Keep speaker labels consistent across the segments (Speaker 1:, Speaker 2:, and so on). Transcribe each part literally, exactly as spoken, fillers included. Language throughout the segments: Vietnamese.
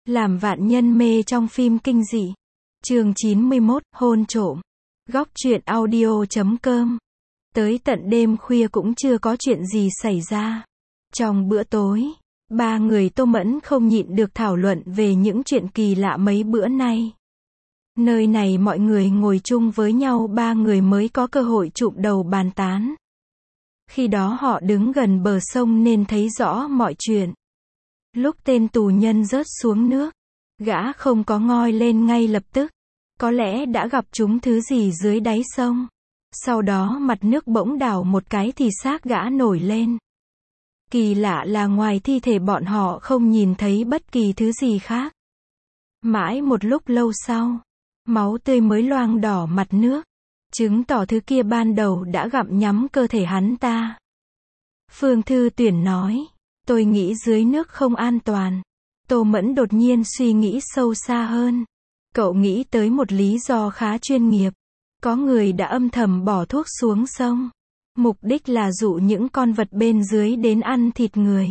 Speaker 1: Làm vạn nhân mê trong phim kinh dị. Chương chín mươi mốt, hôn trộm. Góc truyện audio chấm com. Tới tận đêm khuya cũng chưa có chuyện gì xảy ra. Trong bữa tối, ba người Tô Mẫn không nhịn được thảo luận về những chuyện kỳ lạ mấy bữa nay. Nơi này mọi người ngồi chung với nhau ba người mới có cơ hội chụm đầu bàn tán. Khi đó họ đứng gần bờ sông nên thấy rõ mọi chuyện. Lúc tên tù nhân rớt xuống nước, gã không có ngoi lên ngay lập tức. Có lẽ đã gặp chúng thứ gì dưới đáy sông. Sau đó mặt nước bỗng đảo một cái thì xác gã nổi lên. Kỳ lạ là ngoài thi thể bọn họ không nhìn thấy bất kỳ thứ gì khác. Mãi một lúc lâu sau, máu tươi mới loang đỏ mặt nước, chứng tỏ thứ kia ban đầu đã gặm nhấm cơ thể hắn ta. Phương Thư Tuyển nói, tôi nghĩ dưới nước không an toàn. Tô Mẫn đột nhiên suy nghĩ sâu xa hơn. Cậu nghĩ tới một lý do khá chuyên nghiệp. Có người đã âm thầm bỏ thuốc xuống sông. Mục đích là dụ những con vật bên dưới đến ăn thịt người.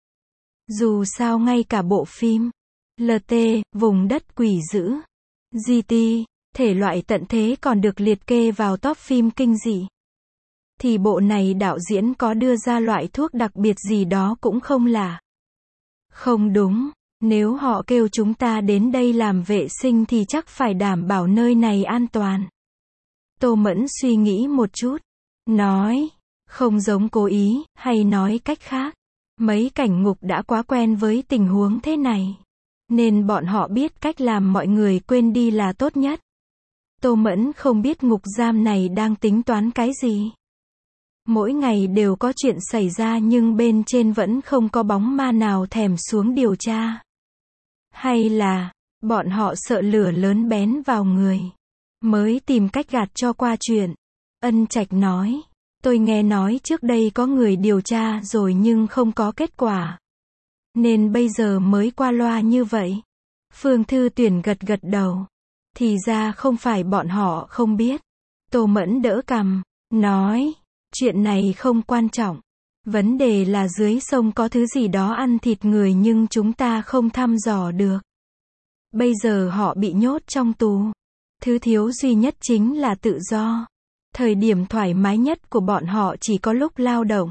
Speaker 1: Dù sao ngay cả bộ phim lờ tê, vùng đất quỷ dữ, giê tê, thể loại tận thế còn được liệt kê vào top phim kinh dị. Thì bộ này đạo diễn có đưa ra loại thuốc đặc biệt gì đó cũng không lạ. Không đúng, nếu họ kêu chúng ta đến đây làm vệ sinh thì chắc phải đảm bảo nơi này an toàn. Tô Mẫn suy nghĩ một chút, nói, không giống cố ý, hay nói cách khác, mấy cảnh ngục đã quá quen với tình huống thế này, nên bọn họ biết cách làm mọi người quên đi là tốt nhất. Tô Mẫn không biết ngục giam này đang tính toán cái gì. Mỗi ngày đều có chuyện xảy ra nhưng bên trên vẫn không có bóng ma nào thèm xuống điều tra. Hay là, bọn họ sợ lửa lớn bén vào người, mới tìm cách gạt cho qua chuyện. Ân Trạch nói, tôi nghe nói trước đây có người điều tra rồi nhưng không có kết quả. Nên bây giờ mới qua loa như vậy. Phương Thư Tuyển gật gật đầu. Thì ra không phải bọn họ không biết. Tô Mẫn đỡ cằm, nói, chuyện này không quan trọng. Vấn đề là dưới sông có thứ gì đó ăn thịt người nhưng chúng ta không thăm dò được. Bây giờ họ bị nhốt trong tù. Thứ thiếu duy nhất chính là tự do. Thời điểm thoải mái nhất của bọn họ chỉ có lúc lao động.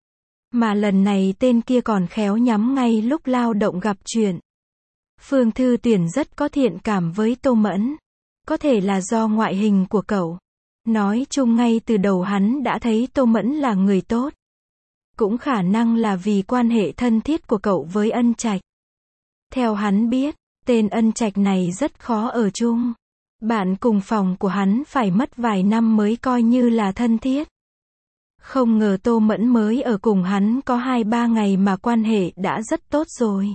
Speaker 1: Mà lần này tên kia còn khéo nhắm ngay lúc lao động gặp chuyện. Phương Thư Tuyển rất có thiện cảm với Tô Mẫn. Có thể là do ngoại hình của cậu. Nói chung ngay từ đầu hắn đã thấy Tô Mẫn là người tốt. Cũng khả năng là vì quan hệ thân thiết của cậu với Ân Trạch. Theo hắn biết, tên Ân Trạch này rất khó ở chung. Bạn cùng phòng của hắn phải mất vài năm mới coi như là thân thiết. Không ngờ Tô Mẫn mới ở cùng hắn có hai ba ngày mà quan hệ đã rất tốt rồi.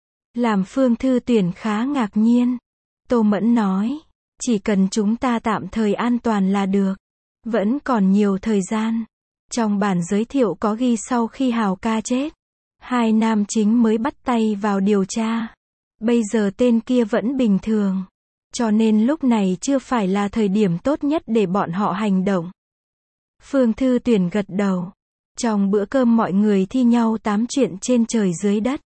Speaker 1: Làm Phương Thư Tuyển khá ngạc nhiên. Tô Mẫn nói, chỉ cần chúng ta tạm thời an toàn là được. Vẫn còn nhiều thời gian. Trong bản giới thiệu có ghi sau khi Hào ca chết, hai nam chính mới bắt tay vào điều tra. Bây giờ tên kia vẫn bình thường. Cho nên lúc này chưa phải là thời điểm tốt nhất để bọn họ hành động. Phương Thư Tuyển gật đầu. Trong bữa cơm mọi người thi nhau tám chuyện trên trời dưới đất.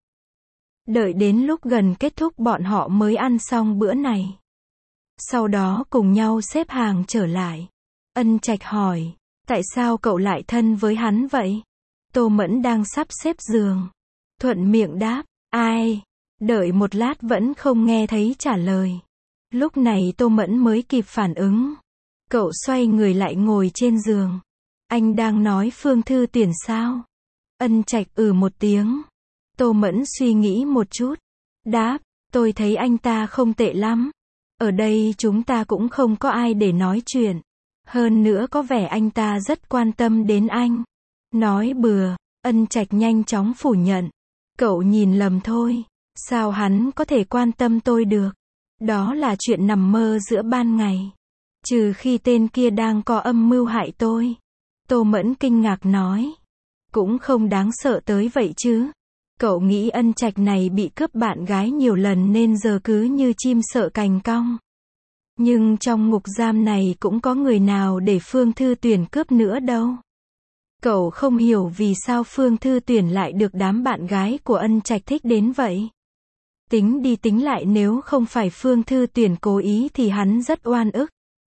Speaker 1: Đợi đến lúc gần kết thúc bọn họ mới ăn xong bữa này. Sau đó cùng nhau xếp hàng trở lại. Ân Trạch hỏi, tại sao cậu lại thân với hắn vậy? Tô Mẫn đang sắp xếp giường. Thuận miệng đáp, ai? Đợi một lát vẫn không nghe thấy trả lời. Lúc này Tô Mẫn mới kịp phản ứng. Cậu xoay người lại ngồi trên giường. Anh đang nói Phương Thư Tuyển sao? Ân Trạch ừ một tiếng. Tô Mẫn suy nghĩ một chút. Đáp, tôi thấy anh ta không tệ lắm. Ở đây chúng ta cũng không có ai để nói chuyện. Hơn nữa có vẻ anh ta rất quan tâm đến anh. Nói bừa. Ân Trạch nhanh chóng phủ nhận. Cậu nhìn lầm thôi. Sao hắn có thể quan tâm tôi được? Đó là chuyện nằm mơ giữa ban ngày. Trừ khi tên kia đang có âm mưu hại tôi. Tô Mẫn kinh ngạc nói. Cũng không đáng sợ tới vậy chứ. Cậu nghĩ Ân Trạch này bị cướp bạn gái nhiều lần nên giờ cứ như chim sợ cành cong. Nhưng trong ngục giam này cũng có người nào để Phương Thư Tuyển cướp nữa đâu. Cậu không hiểu vì sao Phương Thư Tuyển lại được đám bạn gái của Ân Trạch thích đến vậy. Tính đi tính lại nếu không phải Phương Thư Tuyển cố ý thì hắn rất oan ức.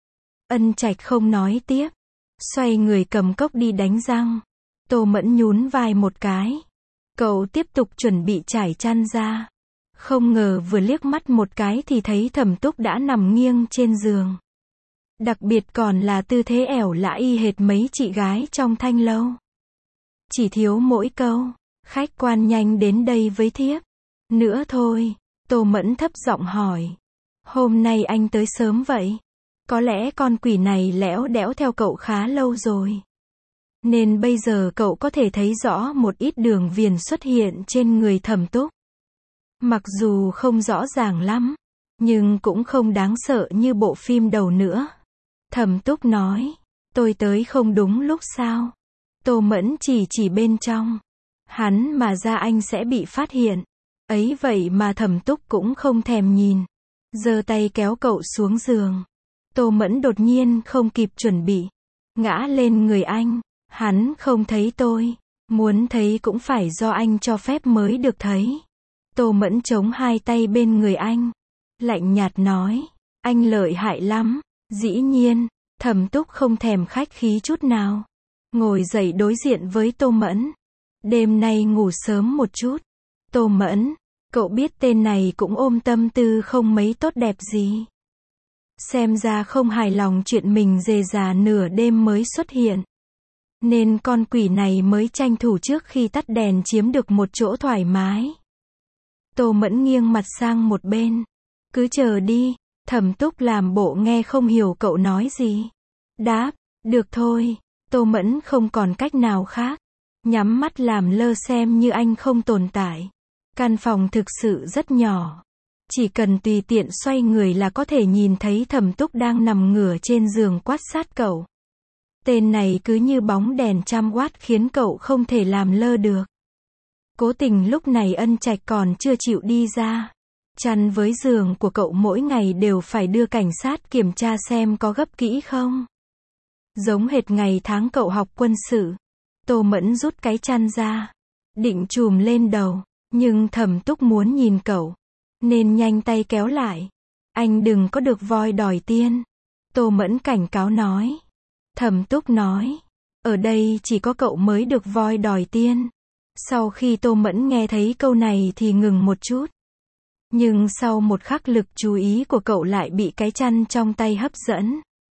Speaker 1: Ân Trạch không nói tiếp. Xoay người cầm cốc đi đánh răng. Tô Mẫn nhún vai một cái. Cậu tiếp tục chuẩn bị trải chăn ra. Không ngờ vừa liếc mắt một cái thì thấy Thẩm Túc đã nằm nghiêng trên giường. Đặc biệt còn là tư thế ẻo lả y hệt mấy chị gái trong thanh lâu. Chỉ thiếu mỗi câu, khách quan nhanh đến đây với thiếp. Nữa thôi, Tô Mẫn thấp giọng hỏi. Hôm nay anh tới sớm vậy? Có lẽ con quỷ này lẽo đẽo theo cậu khá lâu rồi. Nên bây giờ cậu có thể thấy rõ một ít đường viền xuất hiện trên người Thẩm Túc. Mặc dù không rõ ràng lắm, nhưng cũng không đáng sợ như bộ phim đầu nữa. Thẩm Túc nói, tôi tới không đúng lúc sao? Tô Mẫn chỉ chỉ bên trong. Hắn mà ra anh sẽ bị phát hiện. Ấy vậy mà Thẩm Túc cũng không thèm nhìn. Giơ tay kéo cậu xuống giường. Tô Mẫn đột nhiên không kịp chuẩn bị. Ngã lên người anh. Hắn không thấy tôi. Muốn thấy cũng phải do anh cho phép mới được thấy. Tô Mẫn chống hai tay bên người anh. Lạnh nhạt nói. Anh lợi hại lắm. Dĩ nhiên. Thẩm Túc không thèm khách khí chút nào. Ngồi dậy đối diện với Tô Mẫn. Đêm nay ngủ sớm một chút. Tô Mẫn. Cậu biết tên này cũng ôm tâm tư không mấy tốt đẹp gì. Xem ra không hài lòng chuyện mình dề già nửa đêm mới xuất hiện. Nên con quỷ này mới tranh thủ trước khi tắt đèn chiếm được một chỗ thoải mái. Tô Mẫn nghiêng mặt sang một bên. Cứ chờ đi. Thẩm Túc làm bộ nghe không hiểu cậu nói gì. Đáp, được thôi. Tô Mẫn không còn cách nào khác. Nhắm mắt làm lơ xem như anh không tồn tại. Căn phòng thực sự rất nhỏ. Chỉ cần tùy tiện xoay người là có thể nhìn thấy Thẩm Túc đang nằm ngửa trên giường quát sát cậu. Tên này cứ như bóng đèn trăm watt khiến cậu không thể làm lơ được. Cố tình lúc này Ân Trạch còn chưa chịu đi ra. Chăn với giường của cậu mỗi ngày đều phải đưa cảnh sát kiểm tra xem có gấp kỹ không. Giống hệt ngày tháng cậu học quân sự. Tô Mẫn rút cái chăn ra. Định chùm lên đầu. Nhưng Thẩm Túc muốn nhìn cậu. Nên nhanh tay kéo lại. Anh đừng có được voi đòi tiên. Tô Mẫn cảnh cáo nói. Thẩm Túc nói. Ở đây chỉ có cậu mới được voi đòi tiên. Sau khi Tô Mẫn nghe thấy câu này thì ngừng một chút. Nhưng sau một khắc lực chú ý của cậu lại bị cái chăn trong tay hấp dẫn.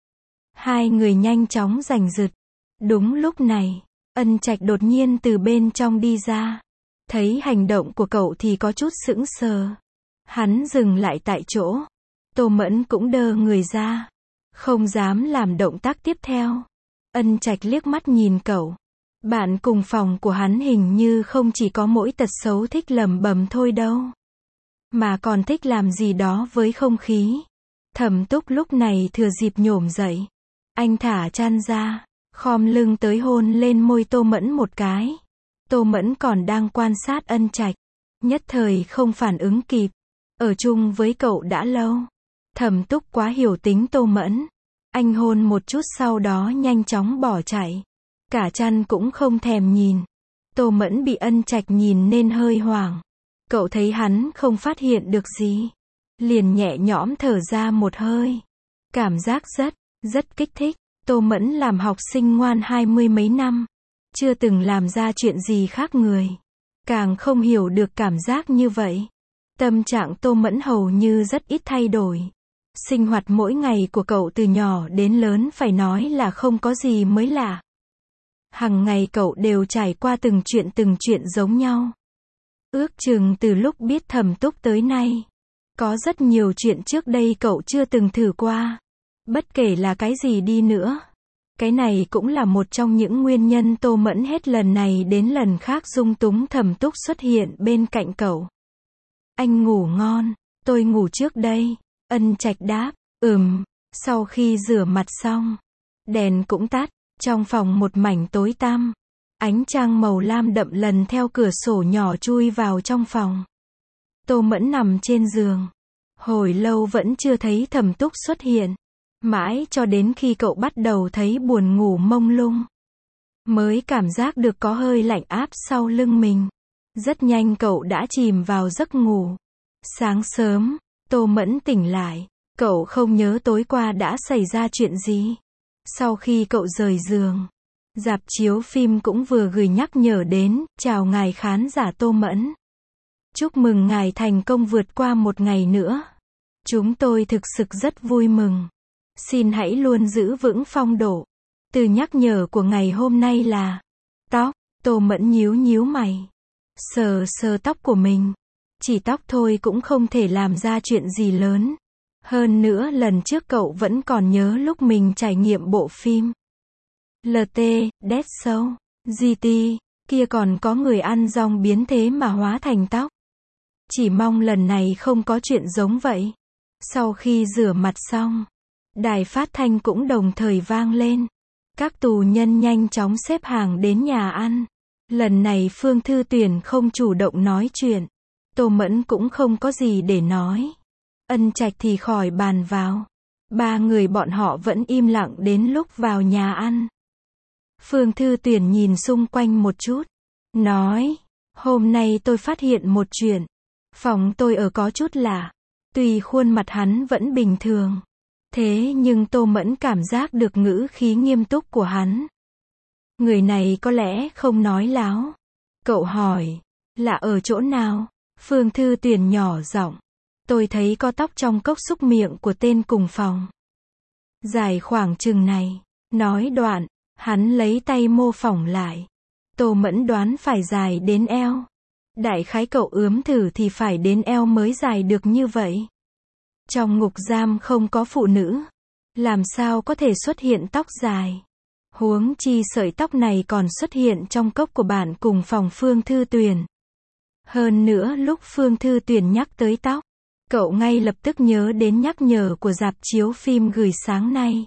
Speaker 1: Hai người nhanh chóng giành giật. Đúng lúc này, Ân Trạch đột nhiên từ bên trong đi ra. Thấy hành động của cậu thì có chút sững sờ. Hắn dừng lại tại chỗ. Tô Mẫn cũng đơ người ra. Không dám làm động tác tiếp theo. Ân Trạch liếc mắt nhìn cậu. Bạn cùng phòng của hắn hình như không chỉ có mỗi tật xấu thích lẩm bẩm thôi đâu. Mà còn thích làm gì đó với không khí. Thẩm Túc lúc này thừa dịp nhổm dậy. Anh thả chăn ra. Khom lưng tới hôn lên môi Tô Mẫn một cái. Tô Mẫn còn đang quan sát Ân Trạch. Nhất thời không phản ứng kịp. Ở chung với cậu đã lâu. Thẩm Túc quá hiểu tính Tô Mẫn. Anh hôn một chút sau đó nhanh chóng bỏ chạy. Cả chăn cũng không thèm nhìn. Tô Mẫn bị Ân Trạch nhìn nên hơi hoảng. Cậu thấy hắn không phát hiện được gì. Liền nhẹ nhõm thở ra một hơi. Cảm giác rất, rất kích thích. Tô Mẫn làm học sinh ngoan hai mươi mấy năm. Chưa từng làm ra chuyện gì khác người. Càng không hiểu được cảm giác như vậy. Tâm trạng Tô Mẫn hầu như rất ít thay đổi. Sinh hoạt mỗi ngày của cậu từ nhỏ đến lớn phải nói là không có gì mới lạ. Hằng ngày cậu đều trải qua từng chuyện từng chuyện giống nhau. Ước chừng từ lúc biết Thẩm Túc tới nay. Có rất nhiều chuyện trước đây cậu chưa từng thử qua. Bất kể là cái gì đi nữa. Cái này cũng là một trong những nguyên nhân Tô Mẫn hết lần này đến lần khác dung túng Thẩm Túc xuất hiện bên cạnh cậu. Anh ngủ ngon, tôi ngủ trước đây. Ân Trạch đáp, ừm. Sau khi rửa mặt xong, đèn cũng tắt, trong phòng một mảnh tối tăm. Ánh trăng màu lam đậm lần theo cửa sổ nhỏ chui vào trong phòng. Tô Mẫn nằm trên giường. Hồi lâu vẫn chưa thấy Thẩm Túc xuất hiện. Mãi cho đến khi cậu bắt đầu thấy buồn ngủ mông lung. Mới cảm giác được có hơi lạnh áp sau lưng mình. Rất nhanh cậu đã chìm vào giấc ngủ. Sáng sớm, Tô Mẫn tỉnh lại. Cậu không nhớ tối qua đã xảy ra chuyện gì. Sau khi cậu rời giường, rạp chiếu phim cũng vừa gửi nhắc nhở đến, chào ngài khán giả Tô Mẫn. Chúc mừng ngài thành công vượt qua một ngày nữa. Chúng tôi thực sự rất vui mừng. Xin hãy luôn giữ vững phong độ. Từ nhắc nhở của ngày hôm nay là tóc. Tô Mẫn nhíu nhíu mày. Sờ sờ tóc của mình. Chỉ tóc thôi cũng không thể làm ra chuyện gì lớn. Hơn nữa lần trước cậu vẫn còn nhớ lúc mình trải nghiệm bộ phim lờ tê, Dead Show, giê tê, kia còn có người ăn rong biến thế mà hóa thành tóc. Chỉ mong lần này không có chuyện giống vậy. Sau khi rửa mặt xong, đài phát thanh cũng đồng thời vang lên. Các tù nhân nhanh chóng xếp hàng đến nhà ăn. Lần này Phương Thư Tuyển không chủ động nói chuyện. Tô Mẫn cũng không có gì để nói. Ân Trạch thì khỏi bàn vào. Ba người bọn họ vẫn im lặng đến lúc vào nhà ăn. Phương Thư Tuyển nhìn xung quanh một chút. Nói, hôm nay tôi phát hiện một chuyện. Phòng tôi ở có chút lạ. Tuy khuôn mặt hắn vẫn bình thường. Thế nhưng Tô Mẫn cảm giác được ngữ khí nghiêm túc của hắn. Người này có lẽ không nói láo. Cậu hỏi, là ở chỗ nào? Phương Thư Tuyển nhỏ giọng. Tôi thấy có tóc trong cốc xúc miệng của tên cùng phòng. Dài khoảng chừng này. Nói đoạn, hắn lấy tay mô phỏng lại. Tô Mẫn đoán phải dài đến eo. Đại khái cậu ướm thử thì phải đến eo mới dài được như vậy. Trong ngục giam không có phụ nữ. Làm sao có thể xuất hiện tóc dài? Huống chi sợi tóc này còn xuất hiện trong cốc của bạn cùng phòng Phương Thư Tuyển. Hơn nữa lúc Phương Thư Tuyển nhắc tới tóc, cậu ngay lập tức nhớ đến nhắc nhở của rạp chiếu phim gửi sáng nay.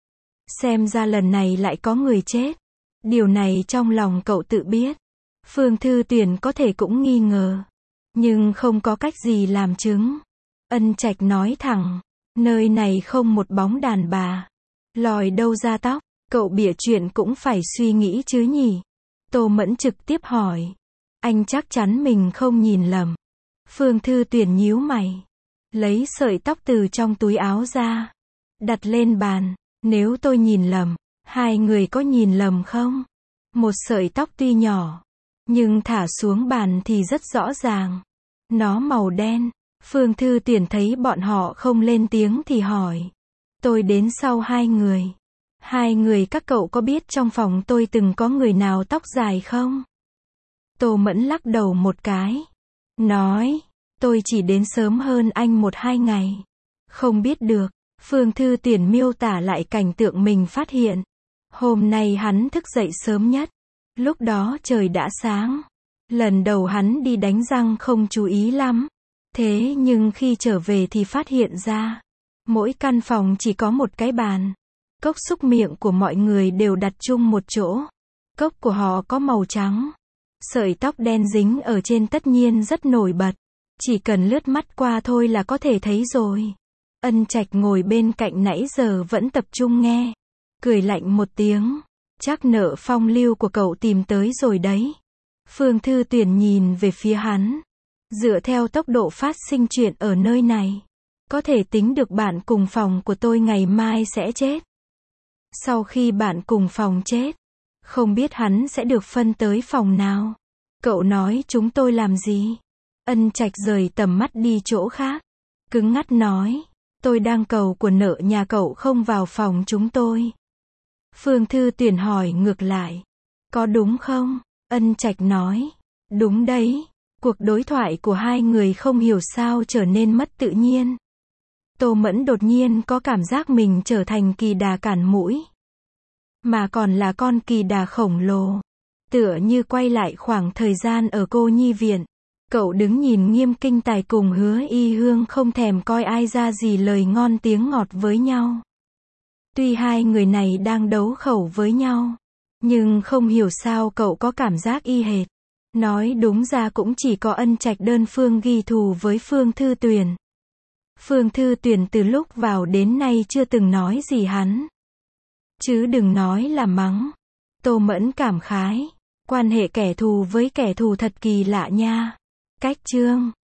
Speaker 1: Xem ra lần này lại có người chết. Điều này trong lòng cậu tự biết. Phương Thư Tuyển có thể cũng nghi ngờ. Nhưng không có cách gì làm chứng. Ân Trạch nói thẳng. Nơi này không một bóng đàn bà. Lòi đâu ra tóc. Cậu bịa chuyện cũng phải suy nghĩ chứ nhỉ. Tô Mẫn trực tiếp hỏi. Anh chắc chắn mình không nhìn lầm. Phương Thư Tuyển nhíu mày. Lấy sợi tóc từ trong túi áo ra. Đặt lên bàn. Nếu tôi nhìn lầm, hai người có nhìn lầm không? Một sợi tóc tuy nhỏ, nhưng thả xuống bàn thì rất rõ ràng. Nó màu đen. Phương Thư Tuyển thấy bọn họ không lên tiếng thì hỏi. Tôi đến sau hai người. Hai người các cậu có biết trong phòng tôi từng có người nào tóc dài không? Tô Mẫn lắc đầu một cái. Nói, tôi chỉ đến sớm hơn anh một hai ngày. Không biết được. Phương Thư Tuyển miêu tả lại cảnh tượng mình phát hiện. Hôm nay hắn thức dậy sớm nhất. Lúc đó trời đã sáng. Lần đầu hắn đi đánh răng không chú ý lắm. Thế nhưng khi trở về thì phát hiện ra. Mỗi căn phòng chỉ có một cái bàn. Cốc xúc miệng của mọi người đều đặt chung một chỗ. Cốc của họ có màu trắng. Sợi tóc đen dính ở trên tất nhiên rất nổi bật. Chỉ cần lướt mắt qua thôi là có thể thấy rồi. Ân Trạch ngồi bên cạnh nãy giờ vẫn tập trung nghe. Cười lạnh một tiếng. Chắc nợ phong lưu của cậu tìm tới rồi đấy. Phương Thư Tuyển nhìn về phía hắn. Dựa theo tốc độ phát sinh chuyện ở nơi này. Có thể tính được bạn cùng phòng của tôi ngày mai sẽ chết. Sau khi bạn cùng phòng chết. Không biết hắn sẽ được phân tới phòng nào. Cậu nói chúng tôi làm gì? Ân Trạch rời tầm mắt đi chỗ khác. Cứng ngắt nói. Tôi đang cầu của nợ nhà cậu không vào phòng chúng tôi. Phương Thư Tuyển hỏi ngược lại. Có đúng không? Ân Trạch nói. Đúng đấy. Cuộc đối thoại của hai người không hiểu sao trở nên mất tự nhiên. Tô Mẫn đột nhiên có cảm giác mình trở thành kỳ đà cản mũi. Mà còn là con kỳ đà khổng lồ. Tựa như quay lại khoảng thời gian ở cô nhi viện. Cậu đứng nhìn Nghiêm Kinh Tài cùng Hứa Y Hương không thèm coi ai ra gì lời ngon tiếng ngọt với nhau. Tuy hai người này đang đấu khẩu với nhau. Nhưng không hiểu sao cậu có cảm giác y hệt. Nói đúng ra cũng chỉ có Ân Trạch đơn phương ghi thù với Phương Thư Tuyển. Phương Thư Tuyển từ lúc vào đến nay chưa từng nói gì hắn. Chứ đừng nói là mắng. Tô Mẫn cảm khái. Quan hệ kẻ thù với kẻ thù thật kỳ lạ nha. Cách chương